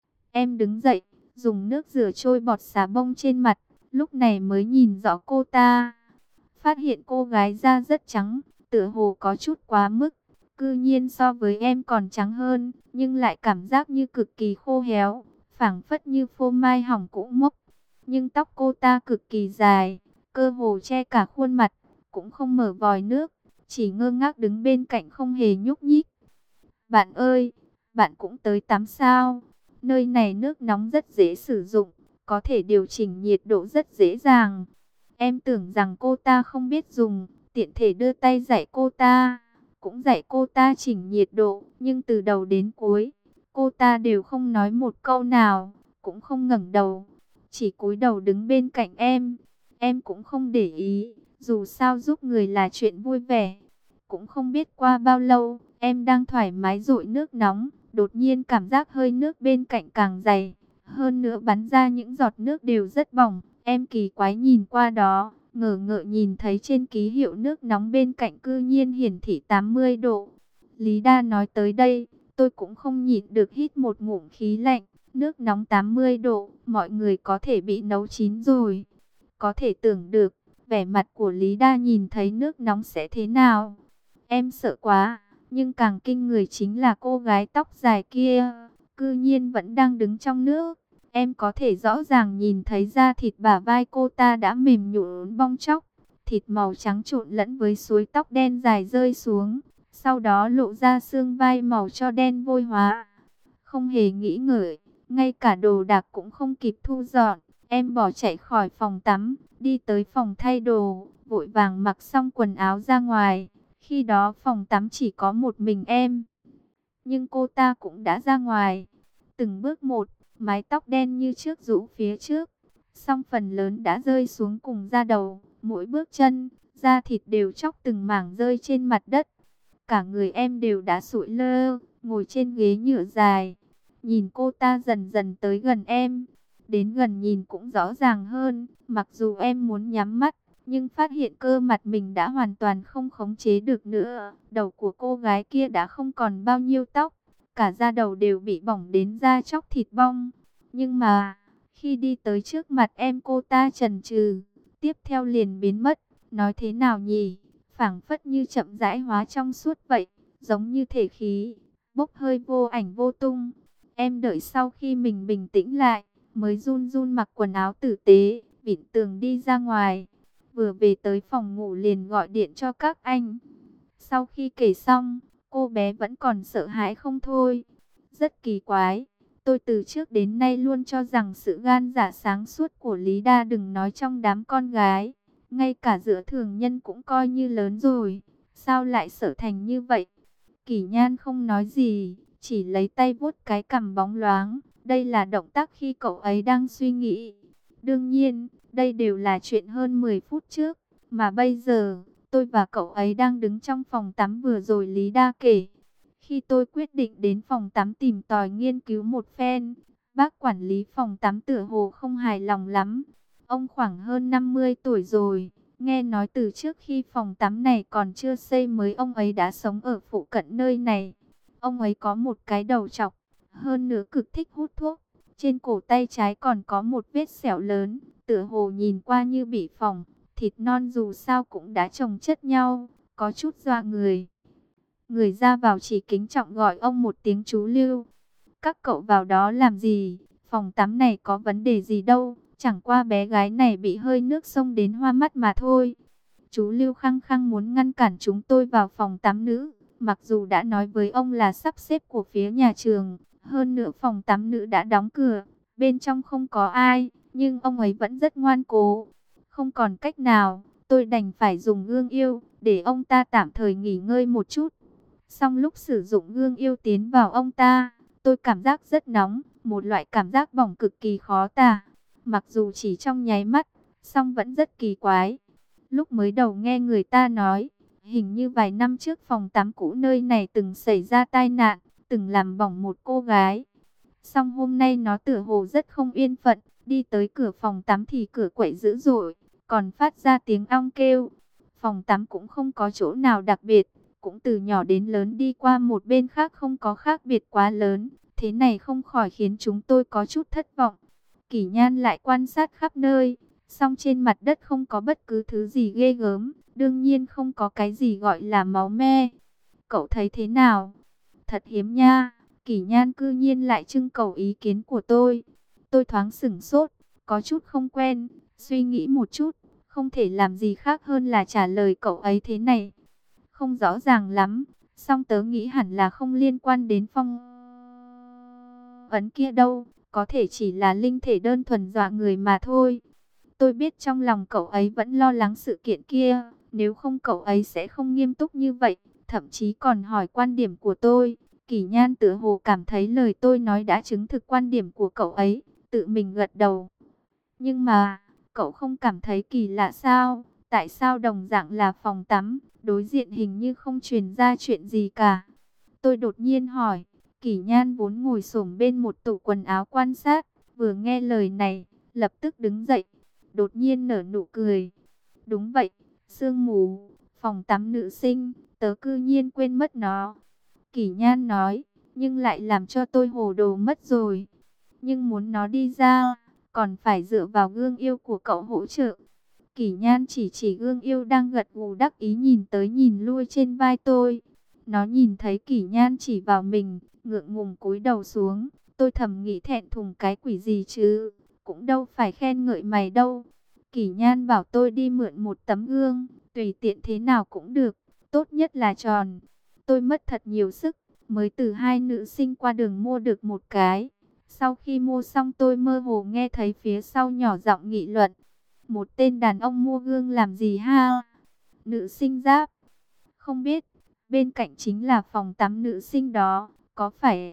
Em đứng dậy, dùng nước rửa trôi bọt xà bông trên mặt, lúc này mới nhìn rõ cô ta. Phát hiện cô gái da rất trắng, tựa hồ có chút quá mức. Cư nhiên so với em còn trắng hơn, nhưng lại cảm giác như cực kỳ khô héo, phảng phất như phô mai hỏng cũ mốc. Nhưng tóc cô ta cực kỳ dài, cơ hồ che cả khuôn mặt, cũng không mở vòi nước, chỉ ngơ ngác đứng bên cạnh không hề nhúc nhích. Bạn ơi, bạn cũng tới tắm sao? Nơi này nước nóng rất dễ sử dụng, có thể điều chỉnh nhiệt độ rất dễ dàng. Em tưởng rằng cô ta không biết dùng, tiện thể đưa tay dạy cô ta, cũng dạy cô ta chỉnh nhiệt độ, nhưng từ đầu đến cuối, cô ta đều không nói một câu nào, cũng không ngẩng đầu, chỉ cúi đầu đứng bên cạnh em. Em cũng không để ý, dù sao giúp người là chuyện vui vẻ. Cũng không biết qua bao lâu, em đang thoải mái dội nước nóng, đột nhiên cảm giác hơi nước bên cạnh càng dày, hơn nữa bắn ra những giọt nước đều rất bỏng. Em kỳ quái nhìn qua đó, ngờ ngợ nhìn thấy trên ký hiệu nước nóng bên cạnh cư nhiên hiển thị 80 độ. Lý Đa nói tới đây, tôi cũng không nhịn được hít một ngụm khí lạnh. Nước nóng 80 độ, mọi người có thể bị nấu chín rồi. Có thể tưởng được, vẻ mặt của Lý Đa nhìn thấy nước nóng sẽ thế nào. Em sợ quá, nhưng càng kinh người chính là cô gái tóc dài kia, cư nhiên vẫn đang đứng trong nước. Em có thể rõ ràng nhìn thấy da thịt bả vai cô ta đã mềm nhũn bong tróc, thịt màu trắng trộn lẫn với suối tóc đen dài rơi xuống, sau đó lộ ra xương vai màu cho đen vôi hóa. Không hề nghĩ ngợi, ngay cả đồ đạc cũng không kịp thu dọn, em bỏ chạy khỏi phòng tắm, đi tới phòng thay đồ, vội vàng mặc xong quần áo ra ngoài. Khi đó phòng tắm chỉ có một mình em, nhưng cô ta cũng đã ra ngoài. Từng bước một, mái tóc đen như trước rũ phía trước, song phần lớn đã rơi xuống cùng da đầu, mỗi bước chân, da thịt đều chóc từng mảng rơi trên mặt đất. Cả người em đều đã sụi lơ, ngồi trên ghế nhựa dài. Nhìn cô ta dần dần tới gần em, đến gần nhìn cũng rõ ràng hơn, mặc dù em muốn nhắm mắt, nhưng phát hiện cơ mặt mình đã hoàn toàn không khống chế được nữa. Đầu của cô gái kia đã không còn bao nhiêu tóc, cả da đầu đều bị bỏng đến da chóc thịt bong. Nhưng mà, khi đi tới trước mặt em cô ta chần chừ, tiếp theo liền biến mất. Nói thế nào nhỉ? Phảng phất như chậm rãi hóa trong suốt vậy, giống như thể khí, bốc hơi vô ảnh vô tung. Em đợi sau khi mình bình tĩnh lại, mới run run mặc quần áo tử tế, vịn tường đi ra ngoài. Vừa về tới phòng ngủ liền gọi điện cho các anh. Sau khi kể xong, cô bé vẫn còn sợ hãi không thôi. Rất kỳ quái, tôi từ trước đến nay luôn cho rằng sự gan dạ sáng suốt của Lý Đa đừng nói trong đám con gái, ngay cả giữa thường nhân cũng coi như lớn rồi. Sao lại sợ thành như vậy? Kỷ Nhan không nói gì, chỉ lấy tay vuốt cái cằm bóng loáng. Đây là động tác khi cậu ấy đang suy nghĩ. Đương nhiên, đây đều là chuyện hơn 10 phút trước, mà bây giờ, tôi và cậu ấy đang đứng trong phòng tắm vừa rồi Lý Đa kể. Khi tôi quyết định đến phòng tắm tìm tòi nghiên cứu một phen, bác quản lý phòng tắm tựa hồ không hài lòng lắm. Ông khoảng hơn 50 tuổi rồi, nghe nói từ trước khi phòng tắm này còn chưa xây mới ông ấy đã sống ở phụ cận nơi này. Ông ấy có một cái đầu trọc, hơn nữa cực thích hút thuốc. Trên cổ tay trái còn có một vết sẹo lớn, tựa hồ nhìn qua như bị phỏng. Thịt non dù sao cũng đã chồng chất nhau, có chút dọa người. Người ra vào chỉ kính trọng gọi ông một tiếng chú Lưu. Các cậu vào đó làm gì? Phòng tắm này có vấn đề gì đâu, chẳng qua bé gái này bị hơi nước xông đến hoa mắt mà thôi. Chú Lưu khăng khăng muốn ngăn cản chúng tôi vào phòng tắm nữ, mặc dù đã nói với ông là sắp xếp của phía nhà trường, hơn nữa phòng tắm nữ đã đóng cửa, bên trong không có ai, nhưng ông ấy vẫn rất ngoan cố. Không còn cách nào, tôi đành phải dùng gương yêu, để ông ta tạm thời nghỉ ngơi một chút. Xong lúc sử dụng gương yêu tiến vào ông ta, tôi cảm giác rất nóng, một loại cảm giác bỏng cực kỳ khó tả. Mặc dù chỉ trong nháy mắt, song vẫn rất kỳ quái. Lúc mới đầu nghe người ta nói, Hình như vài năm trước phòng tắm cũ nơi này từng xảy ra tai nạn, từng làm bỏng một cô gái. Song hôm nay nó tựa hồ rất không yên phận, đi tới cửa phòng tắm thì cửa quậy dữ dội, còn phát ra tiếng ong kêu. Phòng tắm cũng không có chỗ nào đặc biệt, cũng từ nhỏ đến lớn đi qua một bên khác không có khác biệt quá lớn. Thế này không khỏi khiến chúng tôi có chút thất vọng. Kỷ Nhan lại quan sát khắp nơi, song trên mặt đất không có bất cứ thứ gì ghê gớm, đương nhiên không có cái gì gọi là máu me. Cậu thấy thế nào? Thật hiếm nha. Kỷ Nhan cư nhiên lại trưng cầu ý kiến của tôi. Tôi thoáng sửng sốt, có chút không quen, suy nghĩ một chút, không thể làm gì khác hơn là trả lời cậu ấy thế này. Không rõ ràng lắm, song tớ nghĩ hẳn là không liên quan đến phong ấn kia đâu, có thể chỉ là linh thể đơn thuần dọa người mà thôi. Tôi biết trong lòng cậu ấy vẫn lo lắng sự kiện kia, nếu không cậu ấy sẽ không nghiêm túc như vậy, thậm chí còn hỏi quan điểm của tôi. Kỷ Nhan tựa hồ cảm thấy lời tôi nói đã chứng thực quan điểm của cậu ấy, tự mình gật đầu. Nhưng mà, cậu không cảm thấy kỳ lạ sao? Tại sao đồng dạng là phòng tắm, đối diện hình như không truyền ra chuyện gì cả? Tôi đột nhiên hỏi. Kỷ Nhan vốn ngồi xổm bên một tủ quần áo quan sát, vừa nghe lời này, lập tức đứng dậy, đột nhiên nở nụ cười. Đúng vậy, sương mù, phòng tắm nữ sinh, tớ cư nhiên quên mất nó. Kỷ Nhan nói, nhưng lại làm cho tôi hồ đồ mất rồi. Nhưng muốn nó đi ra, còn phải dựa vào gương yêu của cậu hỗ trợ. Kỷ Nhan chỉ gương yêu đang gật gù đắc ý nhìn tới nhìn lui trên vai tôi. Nó nhìn thấy Kỷ Nhan chỉ vào mình, ngượng ngùng cúi đầu xuống. Tôi thầm nghĩ thẹn thùng cái quỷ gì chứ, cũng đâu phải khen ngợi mày đâu. Kỷ Nhan bảo tôi đi mượn một tấm gương, tùy tiện thế nào cũng được, tốt nhất là tròn. Tôi mất thật nhiều sức, mới từ hai nữ sinh qua đường mua được một cái. Sau khi mua xong tôi mơ hồ nghe thấy phía sau nhỏ giọng nghị luận. Một tên đàn ông mua gương làm gì ha? Nữ sinh đáp, không biết, bên cạnh chính là phòng tắm nữ sinh đó, có phải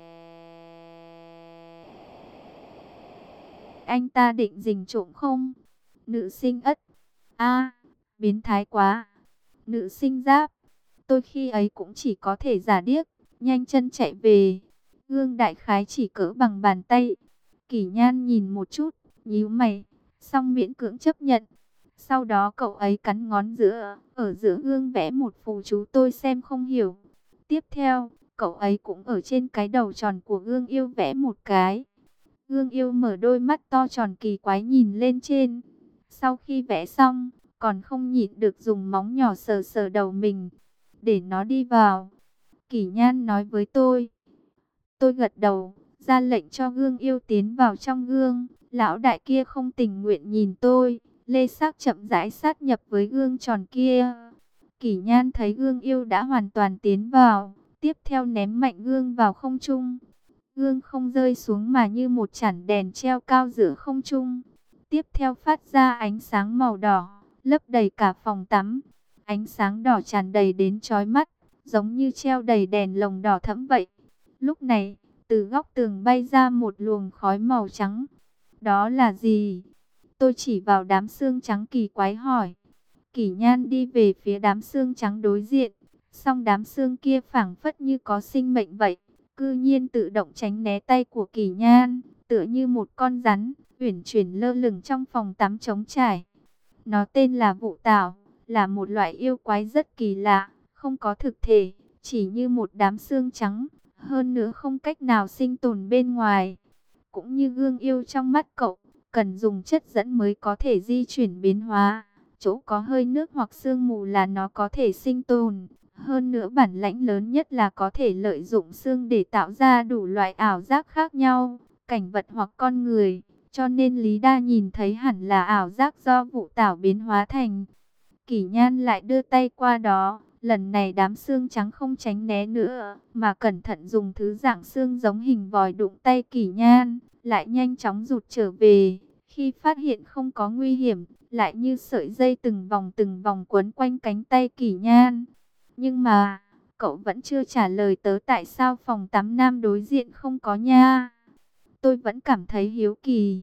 anh ta định rình trộm không? Nữ sinh ất, a, biến thái quá. Nữ sinh đáp, tôi khi ấy cũng chỉ có thể giả điếc, nhanh chân chạy về. Gương đại khái chỉ cỡ bằng bàn tay. Kỷ Nhan nhìn một chút, nhíu mày, xong miễn cưỡng chấp nhận. Sau đó cậu ấy cắn ngón giữa, ở giữa gương vẽ một phù chú tôi xem không hiểu. Tiếp theo, cậu ấy cũng ở trên cái đầu tròn của gương yêu vẽ một cái. Gương yêu mở đôi mắt to tròn kỳ quái nhìn lên trên. Sau khi vẽ xong, còn không nhịn được dùng móng nhỏ sờ sờ đầu mình, để nó đi vào. Kỷ Nhan nói với tôi. Tôi gật đầu, ra lệnh cho gương yêu tiến vào trong gương. Lão đại kia không tình nguyện nhìn tôi, lê xác chậm rãi sát nhập với gương tròn kia. Kỷ Nhan thấy gương yêu đã hoàn toàn tiến vào, tiếp theo ném mạnh gương vào không trung. Gương không rơi xuống mà như một chản đèn treo cao giữa không trung. Tiếp theo phát ra ánh sáng màu đỏ, lấp đầy cả phòng tắm. Ánh sáng đỏ tràn đầy đến chói mắt, giống như treo đầy đèn lồng đỏ thẫm vậy. Lúc này, từ góc tường bay ra một luồng khói màu trắng. Đó là gì? Tôi chỉ vào đám xương trắng kỳ quái hỏi. Kỷ Nhan đi về phía đám xương trắng đối diện. Song đám xương kia phảng phất như có sinh mệnh vậy, cư nhiên tự động tránh né tay của Kỷ Nhan, tựa như một con rắn, uyển chuyển lơ lửng trong phòng tắm trống trải. Nó tên là Vụ Tảo, là một loại yêu quái rất kỳ lạ, không có thực thể, chỉ như một đám xương trắng, hơn nữa không cách nào sinh tồn bên ngoài. Cũng như gương yêu trong mắt cậu, cần dùng chất dẫn mới có thể di chuyển biến hóa. Chỗ có hơi nước hoặc sương mù là nó có thể sinh tồn. Hơn nữa bản lãnh lớn nhất là có thể lợi dụng xương để tạo ra đủ loại ảo giác khác nhau, cảnh vật hoặc con người. Cho nên Lý Đa nhìn thấy hẳn là ảo giác do Vụ Tảo biến hóa thành. Kỷ Nhan lại đưa tay qua đó. Lần này đám xương trắng không tránh né nữa, mà cẩn thận dùng thứ dạng xương giống hình vòi đụng tay Kỷ Nhan, lại nhanh chóng rụt trở về. Khi phát hiện không có nguy hiểm, lại như sợi dây từng vòng quấn quanh cánh tay Kỷ Nhan. Nhưng mà, cậu vẫn chưa trả lời tớ tại sao phòng tắm nam đối diện không có nha. Tôi vẫn cảm thấy hiếu kỳ.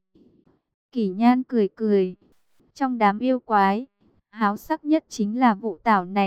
Kỷ Nhan cười cười. Trong đám yêu quái, háo sắc nhất chính là Vụ Tảo này.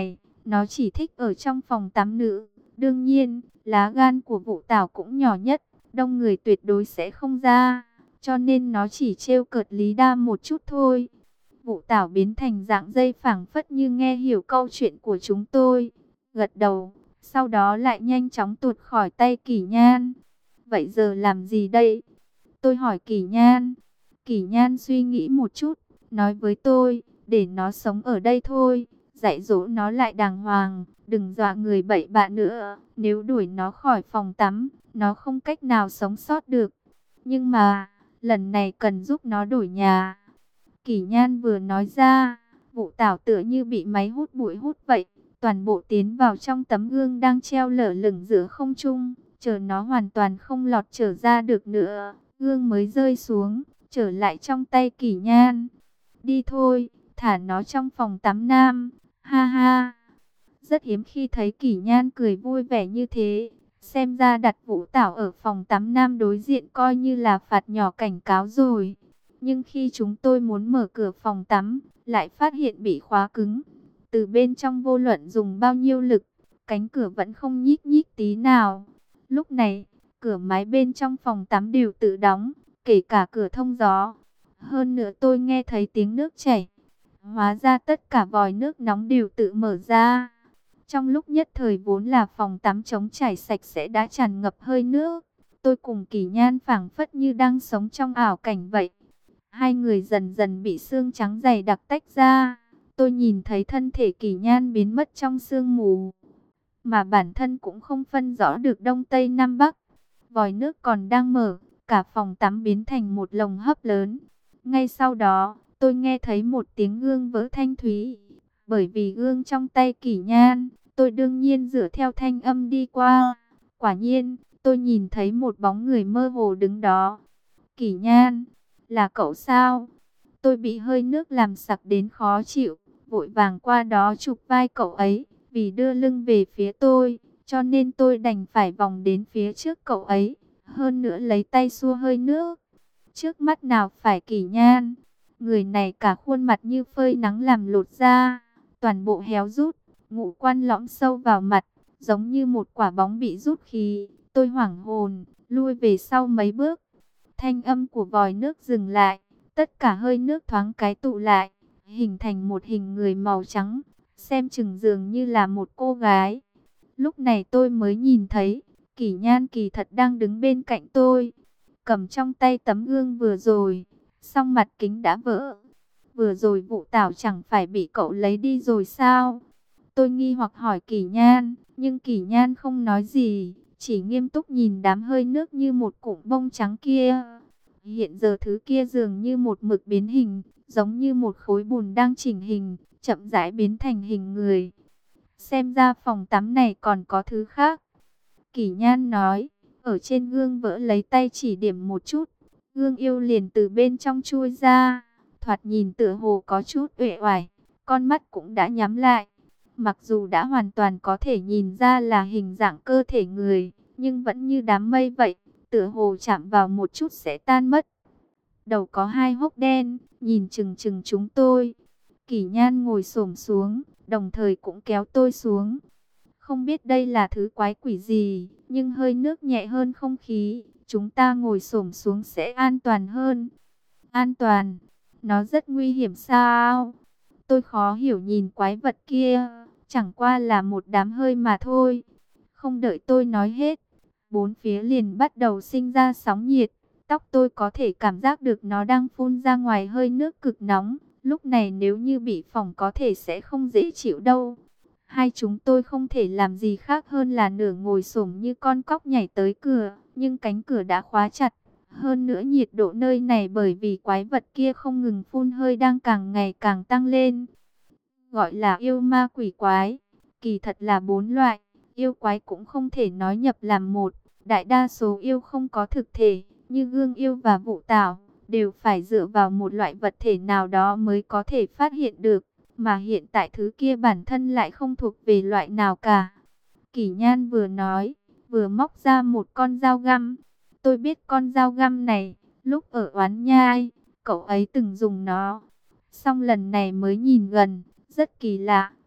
Nó chỉ thích ở trong phòng tắm nữ. Đương nhiên, lá gan của Vũ Tảo cũng nhỏ nhất, đông người tuyệt đối sẽ không ra, cho nên nó chỉ trêu cợt Lý Đa một chút thôi. Vũ Tảo biến thành dạng dây phảng phất như nghe hiểu câu chuyện của chúng tôi, gật đầu, sau đó lại nhanh chóng tuột khỏi tay Kỷ Nhan. Vậy giờ làm gì đây? Tôi hỏi Kỷ Nhan. Kỷ Nhan suy nghĩ một chút, nói với tôi, để nó sống ở đây thôi, dạy dỗ nó lại đàng hoàng, đừng dọa người bậy bạ nữa. Nếu đuổi nó khỏi phòng tắm, nó không cách nào sống sót được. Nhưng mà, lần này cần giúp nó đổi nhà. Kỷ Nhan vừa nói ra, Vũ Tảo tựa như bị máy hút bụi hút vậy, toàn bộ tiến vào trong tấm gương đang treo lơ lửng giữa không trung, chờ nó hoàn toàn không lọt trở ra được nữa, gương mới rơi xuống, trở lại trong tay Kỷ Nhan. Đi thôi, thả nó trong phòng tắm nam, ha ha. Rất hiếm khi thấy Kỷ Nhan cười vui vẻ như thế, xem ra đặt Vũ Tảo ở phòng tắm nam đối diện coi như là phạt nhỏ cảnh cáo rồi. Nhưng khi chúng tôi muốn mở cửa phòng tắm, lại phát hiện bị khóa cứng. Từ bên trong vô luận dùng bao nhiêu lực, cánh cửa vẫn không nhích nhích tí nào. Lúc này, cửa mái bên trong phòng tắm đều tự đóng, kể cả cửa thông gió. Hơn nữa tôi nghe thấy tiếng nước chảy. Hóa ra tất cả vòi nước nóng đều tự mở ra. Trong lúc nhất thời vốn là phòng tắm trống trải sạch sẽ đã tràn ngập hơi nước. Tôi cùng Kỷ Nhan phảng phất như đang sống trong ảo cảnh vậy. Hai người dần dần bị xương trắng dày đặc tách ra. Tôi nhìn thấy thân thể Kỷ Nhan biến mất trong sương mù, mà bản thân cũng không phân rõ được đông tây nam bắc. Vòi nước còn đang mở, cả phòng tắm biến thành một lồng hấp lớn. Ngay sau đó, tôi nghe thấy một tiếng gương vỡ thanh thúy. Bởi vì gương trong tay Kỷ Nhan, tôi đương nhiên dựa theo thanh âm đi qua. Quả nhiên, tôi nhìn thấy một bóng người mơ hồ đứng đó. Kỷ Nhan, là cậu sao? Tôi bị hơi nước làm sặc đến khó chịu, vội vàng qua đó chụp vai cậu ấy. Vì đưa lưng về phía tôi, cho nên tôi đành phải vòng đến phía trước cậu ấy. Hơn nữa lấy tay xua hơi nước. Trước mắt nào phải Kỷ Nhan. Người này cả khuôn mặt như phơi nắng làm lột da, toàn bộ héo rút, ngũ quan lõm sâu vào mặt, giống như một quả bóng bị rút khí. Tôi hoảng hồn, lui về sau mấy bước. Thanh âm của vòi nước dừng lại, tất cả hơi nước thoáng cái tụ lại, hình thành một hình người màu trắng, xem chừng dường như là một cô gái. Lúc này tôi mới nhìn thấy, Kỷ Nhan kỳ thật đang đứng bên cạnh tôi, cầm trong tay tấm gương vừa rồi, song mặt kính đã vỡ. Vừa rồi Vũ Tảo chẳng phải bị cậu lấy đi rồi sao? Tôi nghi hoặc hỏi Kỷ Nhan, nhưng Kỷ Nhan không nói gì, chỉ nghiêm túc nhìn đám hơi nước như một cụm bông trắng kia. Hiện giờ thứ kia dường như một mực biến hình, giống như một khối bùn đang chỉnh hình, chậm rãi biến thành hình người. Xem ra phòng tắm này còn có thứ khác. Kỷ Nhan nói, ở trên gương vỡ lấy tay chỉ điểm một chút, gương yêu liền từ bên trong chui ra, thoạt nhìn tựa hồ có chút uể oải, con mắt cũng đã nhắm lại. Mặc dù đã hoàn toàn có thể nhìn ra là hình dạng cơ thể người, nhưng vẫn như đám mây vậy, tựa hồ chạm vào một chút sẽ tan mất. Đầu có hai hốc đen, nhìn chừng chừng chúng tôi. Kỷ Nhan ngồi xổm xuống, đồng thời cũng kéo tôi xuống. Không biết đây là thứ quái quỷ gì, nhưng hơi nước nhẹ hơn không khí, chúng ta ngồi xổm xuống sẽ an toàn hơn. An toàn? Nó rất nguy hiểm sao? Tôi khó hiểu nhìn quái vật kia, chẳng qua là một đám hơi mà thôi. Không đợi tôi nói hết, bốn phía liền bắt đầu sinh ra sóng nhiệt. Tóc tôi có thể cảm giác được nó đang phun ra ngoài hơi nước cực nóng. Lúc này nếu như bị phỏng có thể sẽ không dễ chịu đâu. Hai chúng tôi không thể làm gì khác hơn là nửa ngồi xổm như con cóc nhảy tới cửa, nhưng cánh cửa đã khóa chặt. Hơn nữa nhiệt độ nơi này bởi vì quái vật kia không ngừng phun hơi đang càng ngày càng tăng lên. Gọi là yêu ma quỷ quái, kỳ thật là bốn loại, yêu quái cũng không thể nói nhập làm một. Đại đa số yêu không có thực thể, như gương yêu và Vũ Tảo, đều phải dựa vào một loại vật thể nào đó mới có thể phát hiện được. Mà hiện tại thứ kia bản thân lại không thuộc về loại nào cả. Kỷ Nhan vừa nói, vừa móc ra một con dao găm. Tôi biết con dao găm này, lúc ở Oán Nhai, cậu ấy từng dùng nó. Xong lần này mới nhìn gần, rất kỳ lạ,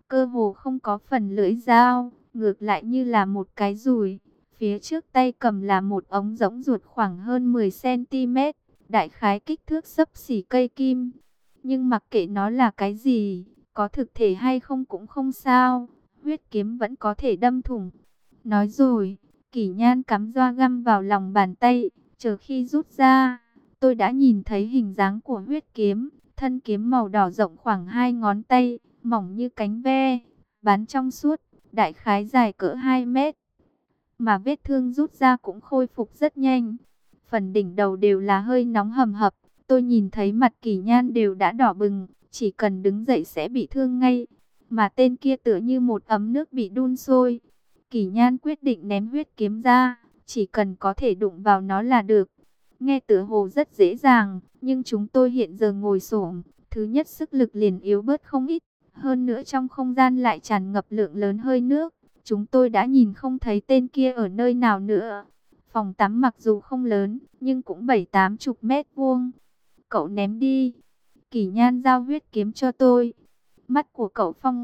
cơ hồ không có phần lưỡi dao, ngược lại như là một cái dùi. Phía trước tay cầm là một ống rỗng ruột khoảng hơn 10 cm, đại khái kích thước xấp xỉ cây kim. Nhưng mặc kệ nó là cái gì, có thực thể hay không cũng không sao, huyết kiếm vẫn có thể đâm thủng. Nói rồi, Kỷ Nhan cắm doa găm vào lòng bàn tay, chờ khi rút ra, tôi đã nhìn thấy hình dáng của huyết kiếm, thân kiếm màu đỏ rộng khoảng 2 ngón tay, mỏng như cánh ve, bán trong suốt, đại khái dài cỡ 2 mét. Mà vết thương rút ra cũng khôi phục rất nhanh. Phần đỉnh đầu đều là hơi nóng hầm hập, tôi nhìn thấy mặt Kỷ Nhan đều đã đỏ bừng, chỉ cần đứng dậy sẽ bị thương ngay. Mà tên kia tựa như một ấm nước bị đun sôi. Kỷ Nhan quyết định ném huyết kiếm ra, chỉ cần có thể đụng vào nó là được. Nghe tựa hồ rất dễ dàng, nhưng chúng tôi hiện giờ ngồi xổm, thứ nhất sức lực liền yếu bớt không ít, hơn nữa trong không gian lại tràn ngập lượng lớn hơi nước. Chúng tôi đã nhìn không thấy tên kia ở nơi nào nữa. Phòng tắm mặc dù không lớn, nhưng cũng 7-80 mét vuông. Cậu ném đi. Kỷ Nhan giao huyết kiếm cho tôi. Mắt của cậu phong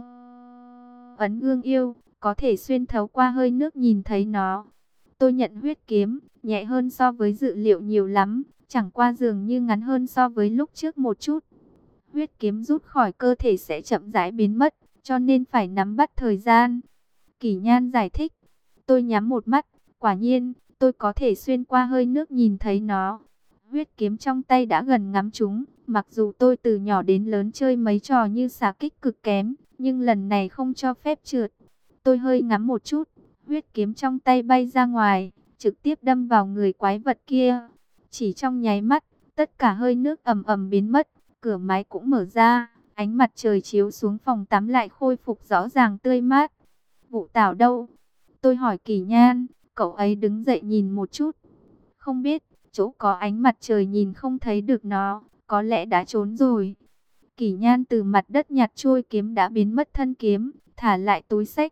ấn gương yêu, có thể xuyên thấu qua hơi nước nhìn thấy nó. Tôi nhận huyết kiếm, nhẹ hơn so với dự liệu nhiều lắm, chẳng qua dường như ngắn hơn so với lúc trước một chút. Huyết kiếm rút khỏi cơ thể sẽ chậm rãi biến mất, cho nên phải nắm bắt thời gian. Kỷ Nhan giải thích. Tôi nhắm một mắt, quả nhiên, tôi có thể xuyên qua hơi nước nhìn thấy nó. Huyết kiếm trong tay đã gần ngắm chúng, mặc dù tôi từ nhỏ đến lớn chơi mấy trò như xà kích cực kém, nhưng lần này không cho phép trượt. Tôi hơi ngắm một chút, huyết kiếm trong tay bay ra ngoài, trực tiếp đâm vào người quái vật kia. Chỉ trong nháy mắt, tất cả hơi nước ầm ầm biến mất, cửa máy cũng mở ra, ánh mặt trời chiếu xuống phòng tắm lại khôi phục rõ ràng tươi mát. Vụ Tảo đâu? Tôi hỏi Kỷ Nhan, cậu ấy đứng dậy nhìn một chút. Không biết, chỗ có ánh mặt trời nhìn không thấy được nó, có lẽ đã trốn rồi. Kỷ Nhan từ mặt đất nhặt chuôi kiếm đã biến mất thân kiếm, thả lại túi xách.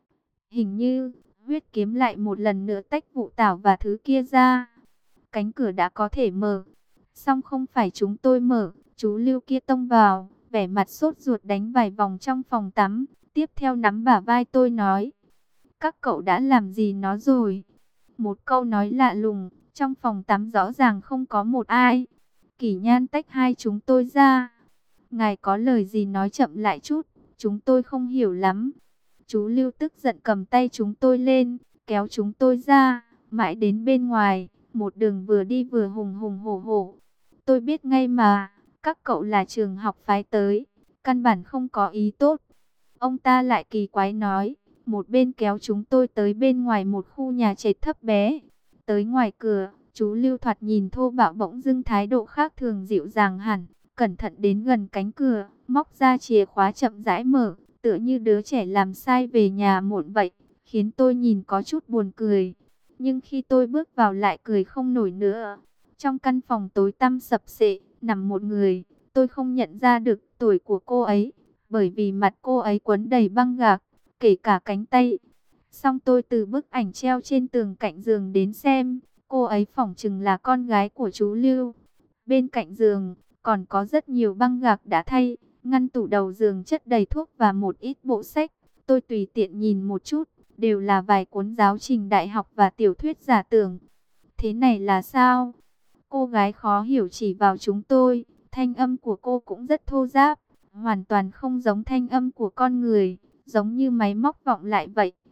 Hình như, huyết kiếm lại một lần nữa tách Vụ Tảo và thứ kia ra. Cánh cửa đã có thể mở. Song không phải chúng tôi mở, chú Lưu kia tông vào, vẻ mặt sốt ruột đánh vài vòng trong phòng tắm. Tiếp theo nắm bả vai tôi nói, các cậu đã làm gì nó rồi? Một câu nói lạ lùng, trong phòng tắm rõ ràng không có một ai. Kỷ Nhan tách hai chúng tôi ra. Ngài có lời gì nói chậm lại chút, chúng tôi không hiểu lắm. Chú Lưu tức giận cầm tay chúng tôi lên, kéo chúng tôi ra, mãi đến bên ngoài, một đường vừa đi vừa hùng hùng hổ hổ. Tôi biết ngay mà, các cậu là trường học phái tới, căn bản không có ý tốt. Ông ta lại kỳ quái nói, một bên kéo chúng tôi tới bên ngoài một khu nhà trệt thấp bé. Tới ngoài cửa, chú Lưu thoạt nhìn thô bạo bỗng dưng thái độ khác thường dịu dàng hẳn, cẩn thận đến gần cánh cửa, móc ra chìa khóa chậm rãi mở, tựa như đứa trẻ làm sai về nhà muộn vậy, khiến tôi nhìn có chút buồn cười. Nhưng khi tôi bước vào lại cười không nổi nữa. Trong căn phòng tối tăm sập sệ, nằm một người, tôi không nhận ra được tuổi của cô ấy, bởi vì mặt cô ấy quấn đầy băng gạc, kể cả cánh tay. Xong tôi từ bức ảnh treo trên tường cạnh giường đến xem, cô ấy phỏng chừng là con gái của chú Lưu. Bên cạnh giường, còn có rất nhiều băng gạc đã thay, ngăn tủ đầu giường chất đầy thuốc và một ít bộ sách. Tôi tùy tiện nhìn một chút, đều là vài cuốn giáo trình đại học và tiểu thuyết giả tưởng. Thế này là sao? Cô gái khó hiểu chỉ vào chúng tôi, thanh âm của cô cũng rất thô ráp, hoàn toàn không giống thanh âm của con người, giống như máy móc vọng lại vậy.